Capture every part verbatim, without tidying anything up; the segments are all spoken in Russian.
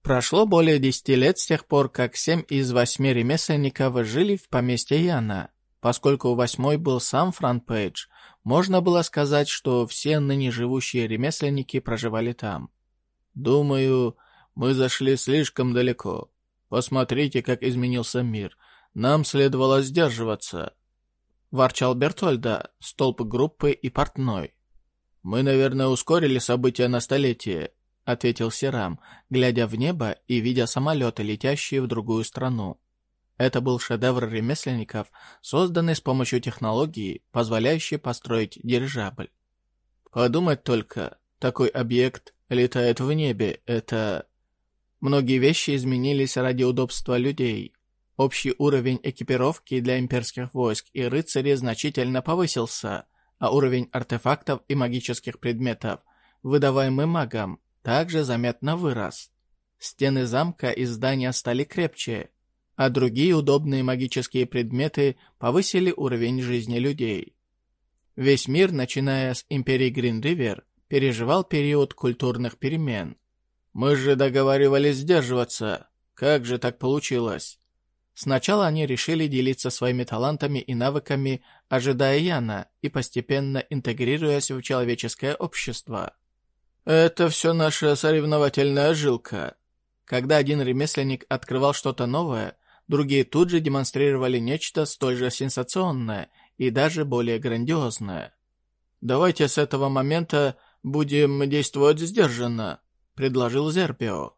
Прошло более десяти лет с тех пор, как семь из восьми ремесленников жили в поместье Яна. Поскольку восьмой был сам Фронтпейдж, можно было сказать, что все ныне живущие ремесленники проживали там. «Думаю, мы зашли слишком далеко. Посмотрите, как изменился мир. Нам следовало сдерживаться», — ворчал Бертольда, столб группы и портной. «Мы, наверное, ускорили события на столетие», — ответил Сирам, глядя в небо и видя самолеты, летящие в другую страну. Это был шедевр ремесленников, созданный с помощью технологии, позволяющей построить дирижабль. Подумать только, такой объект летает в небе, это... Многие вещи изменились ради удобства людей. Общий уровень экипировки для имперских войск и рыцарей значительно повысился, а уровень артефактов и магических предметов, выдаваемый магам, также заметно вырос. Стены замка и здания стали крепче, а другие удобные магические предметы повысили уровень жизни людей. Весь мир, начиная с империи Грин-Ривер, переживал период культурных перемен. «Мы же договаривались сдерживаться. Как же так получилось?» Сначала они решили делиться своими талантами и навыками, ожидая Яна и постепенно интегрируясь в человеческое общество. «Это все наша соревновательная жилка». Когда один ремесленник открывал что-то новое, другие тут же демонстрировали нечто столь же сенсационное и даже более грандиозное. «Давайте с этого момента будем действовать сдержанно», — предложил Зербио.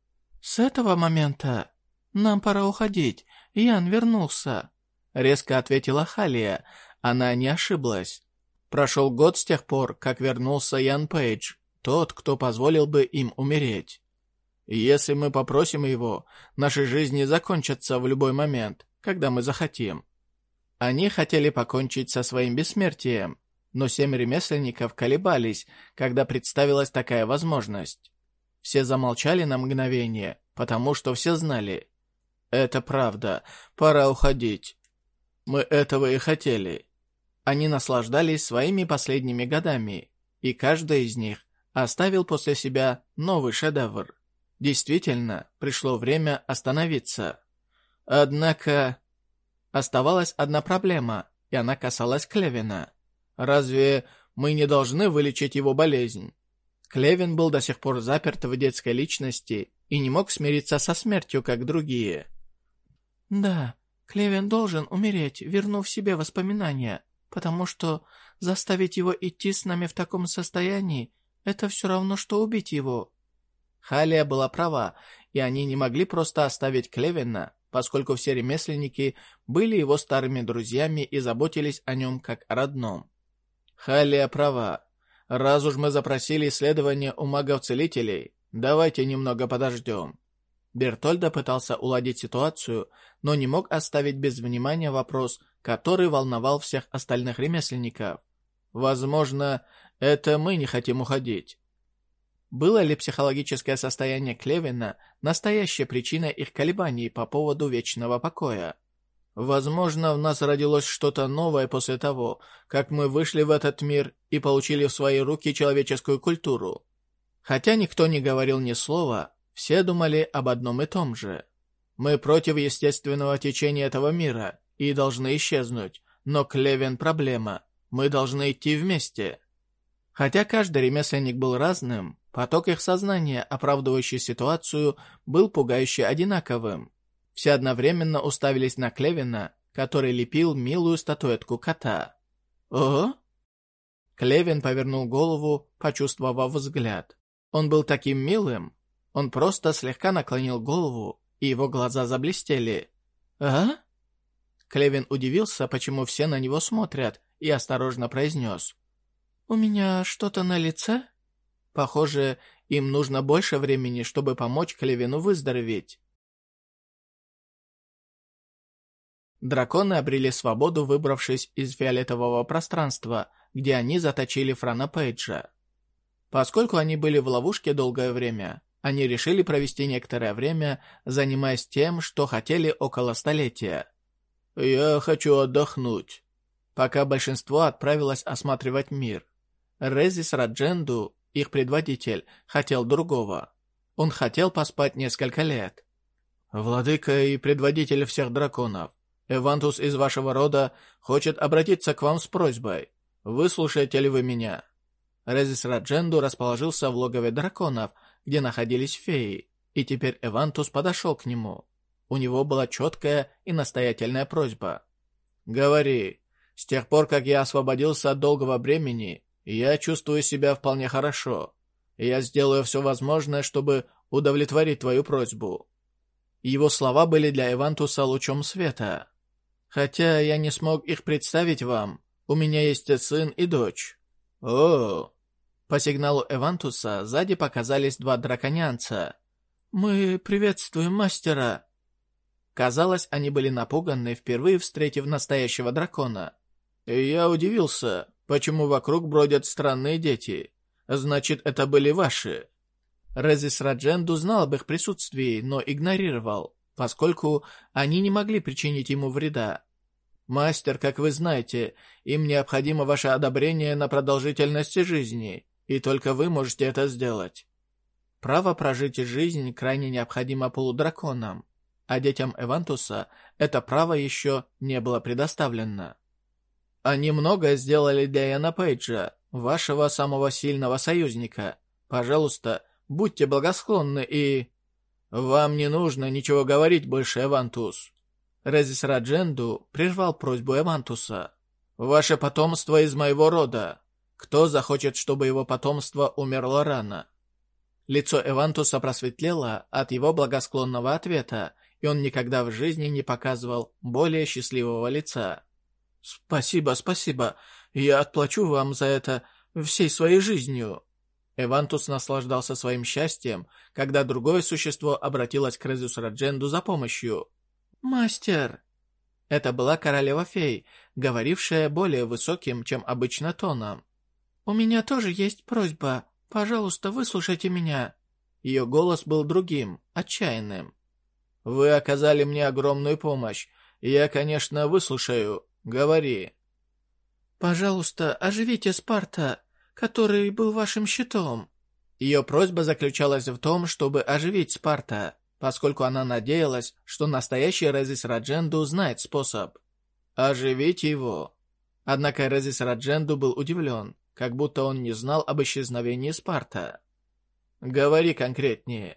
«С этого момента? Нам пора уходить, Ян вернулся», — резко ответила Халия. Она не ошиблась. Прошел год с тех пор, как вернулся Ян Пейдж, тот, кто позволил бы им умереть. «Если мы попросим его, наши жизни закончатся в любой момент, когда мы захотим». Они хотели покончить со своим бессмертием, но семь ремесленников колебались, когда представилась такая возможность. Все замолчали на мгновение, потому что все знали. «Это правда, пора уходить. Мы этого и хотели». Они наслаждались своими последними годами, и каждый из них оставил после себя новый шедевр. Действительно, пришло время остановиться. Однако оставалась одна проблема, и она касалась Клевина. Разве мы не должны вылечить его болезнь? Клевин был до сих пор заперт в детской личности и не мог смириться со смертью, как другие. «Да, Клевин должен умереть, вернув себе воспоминания, потому что заставить его идти с нами в таком состоянии — это все равно, что убить его». Халия была права, и они не могли просто оставить Клевина, поскольку все ремесленники были его старыми друзьями и заботились о нем как о родном. Халия права. Раз уж мы запросили исследование у магов-целителей, давайте немного подождем. Бертольда пытался уладить ситуацию, но не мог оставить без внимания вопрос, который волновал всех остальных ремесленников. Возможно, это мы не хотим уходить. Было ли психологическое состояние Клевина настоящей причиной их колебаний по поводу вечного покоя? Возможно, в нас родилось что-то новое после того, как мы вышли в этот мир и получили в свои руки человеческую культуру. Хотя никто не говорил ни слова, все думали об одном и том же. Мы против естественного течения этого мира и должны исчезнуть, но Клевин — проблема, мы должны идти вместе. Хотя каждый ремесленник был разным, поток их сознания, оправдывающий ситуацию, был пугающе одинаковым. Все одновременно уставились на Клевина, который лепил милую статуэтку кота. «Ого!» Клевин повернул голову, почувствовав взгляд. Он был таким милым. Он просто слегка наклонил голову, и его глаза заблестели. «А?» Клевин удивился, почему все на него смотрят, и осторожно произнес. «У меня что-то на лице?» Похоже, им нужно больше времени, чтобы помочь Клевину выздороветь. Драконы обрели свободу, выбравшись из фиолетового пространства, где они заточили Франа Пейджа. Поскольку они были в ловушке долгое время, они решили провести некоторое время, занимаясь тем, что хотели около столетия. «Я хочу отдохнуть», пока большинство отправилось осматривать мир. Резис Радженду, их предводитель, хотел другого. Он хотел поспать несколько лет. «Владыка и предводитель всех драконов, Эвантус из вашего рода хочет обратиться к вам с просьбой. Выслушаете ли вы меня?» Резис Радженду расположился в логове драконов, где находились феи, и теперь Эвантус подошел к нему. У него была четкая и настоятельная просьба. «Говори. С тех пор, как я освободился от долгого бремени, я чувствую себя вполне хорошо. Я сделаю все возможное, чтобы удовлетворить твою просьбу». Его слова были для Эвантуса лучом света. «Хотя я не смог их представить вам, у меня есть сын и дочь». «О!» По сигналу Эвантуса сзади показались два драконянца. «Мы приветствуем мастера». Казалось, они были напуганы, впервые встретив настоящего дракона. И я удивился, почему вокруг бродят странные дети. Значит, это были ваши. Резис Радженду знал об их присутствии, но игнорировал, поскольку они не могли причинить ему вреда. «Мастер, как вы знаете, им необходимо ваше одобрение на продолжительность жизни, и только вы можете это сделать. Право прожить жизнь крайне необходимо полудраконам, а детям Эвантуса это право еще не было предоставлено. Они многое сделали для Иэна Пейджа, вашего самого сильного союзника. Пожалуйста, будьте благосклонны и...» «Вам не нужно ничего говорить больше, Эвантус». Резис Радженду прервал просьбу Эвантуса. «Ваше потомство из моего рода. Кто захочет, чтобы его потомство умерло рано?» Лицо Эвантуса просветлело от его благосклонного ответа, и он никогда в жизни не показывал более счастливого лица. «Спасибо, спасибо. Я отплачу вам за это всей своей жизнью». Эвантус наслаждался своим счастьем, когда другое существо обратилось к Резису Радженду за помощью. «Мастер!» Это была королева-фей, говорившая более высоким, чем обычно тоном. «У меня тоже есть просьба. Пожалуйста, выслушайте меня». Ее голос был другим, отчаянным. «Вы оказали мне огромную помощь. Я, конечно, выслушаю. Говори». «Пожалуйста, оживите Спарта, который был вашим щитом». Ее просьба заключалась в том, чтобы оживить Спарта, поскольку она надеялась, что настоящий Резис Радженду знает способ. «Оживить его». Однако Резис Радженду был удивлен, как будто он не знал об исчезновении Спарта. «Говори конкретнее».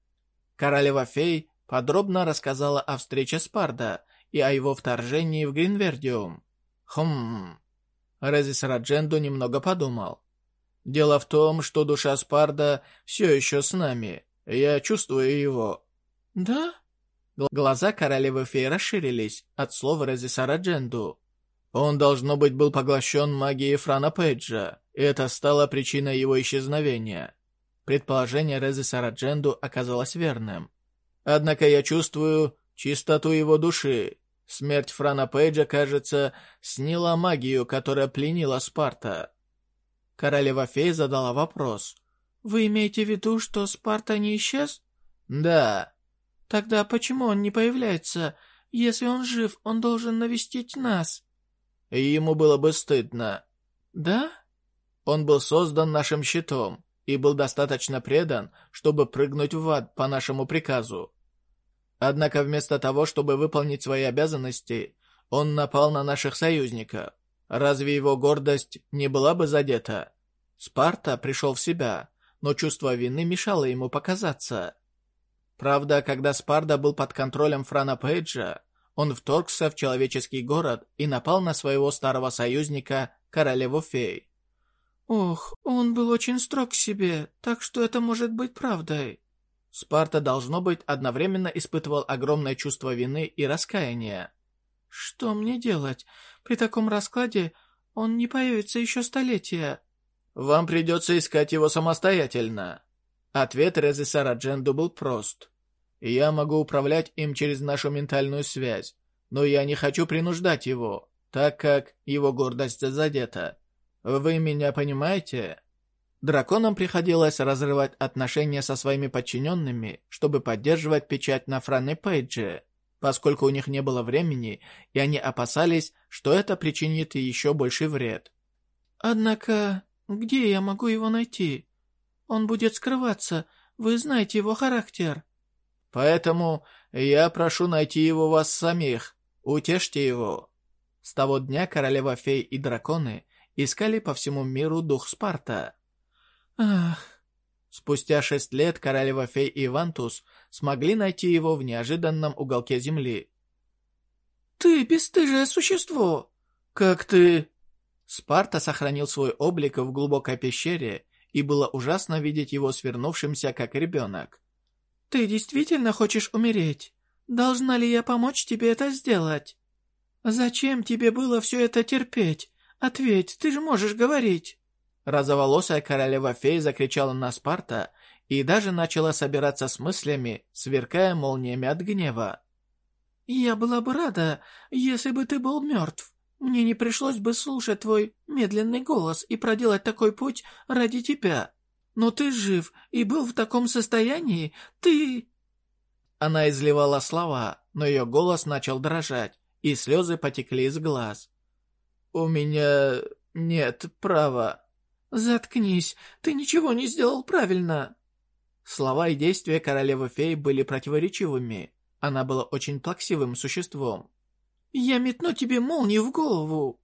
Королева-фей подробно рассказала о встрече Спарта и о его вторжении в Гринвердиум. Хм... Резис Радженду немного подумал. «Дело в том, что душа Спарда все еще с нами. Я чувствую его». «Да?» Глаза королевы-фей расширились от слов Резиса Радженду. «Он, должно быть, был поглощен магией Франа Пейджа, и это стало причиной его исчезновения». Предположение Резиса Радженду оказалось верным. «Однако я чувствую чистоту его души. Смерть Франа Пейджа, кажется, сняла магию, которая пленила Спарта». Королева-фей задала вопрос. «Вы имеете в виду, что Спарта не исчез?» «Да». «Тогда почему он не появляется? Если он жив, он должен навестить нас». «Ему было бы стыдно». «Да?» «Он был создан нашим щитом и был достаточно предан, чтобы прыгнуть в ад по нашему приказу. Однако вместо того, чтобы выполнить свои обязанности, он напал на наших союзников. Разве его гордость не была бы задета? Спарта пришел в себя, но чувство вины мешало ему показаться. Правда, когда Спарта был под контролем Франа Пейджа, он вторгся в человеческий город и напал на своего старого союзника, королеву-фей. «Ох, он был очень строг к себе, так что это может быть правдой». Спарта, должно быть, одновременно испытывал огромное чувство вины и раскаяния. «Что мне делать? При таком раскладе он не появится еще столетия». «Вам придется искать его самостоятельно». Ответ Резиса Радженду был прост. «Я могу управлять им через нашу ментальную связь, но я не хочу принуждать его, так как его гордость задета. Вы меня понимаете?» Драконам приходилось разрывать отношения со своими подчиненными, чтобы поддерживать печать на Фране Пейдже, поскольку у них не было времени, и они опасались, что это причинит еще больший вред. «Однако, где я могу его найти? Он будет скрываться, Вы знаете его характер». «Поэтому я прошу найти его вас самих. Утешьте его». С того дня королева-фей и драконы искали по всему миру дух Спарта. «Ах». Спустя шесть лет королева-фей и Вантус смогли найти его в неожиданном уголке земли. «Ты бесстыжее существо! Как ты...» Спарта сохранил свой облик в глубокой пещере, и было ужасно видеть его свернувшимся, как ребенок. «Ты действительно хочешь умереть? Должна ли я помочь тебе это сделать? Зачем тебе было все это терпеть? Ответь, ты же можешь говорить!» Розоволосая королева-фей закричала на Спарта и даже начала собираться с мыслями, сверкая молниями от гнева. «Я была бы рада, если бы ты был мертв. Мне не пришлось бы слушать твой медленный голос и проделать такой путь ради тебя. Но ты жив и был в таком состоянии, ты...» Она изливала слова, но ее голос начал дрожать, и слезы потекли из глаз. «У меня нет права». «Заткнись, ты ничего не сделал правильно». Слова и действия королевы-фей были противоречивыми. Она была очень плаксивым существом. «Я метну тебе молнию в голову».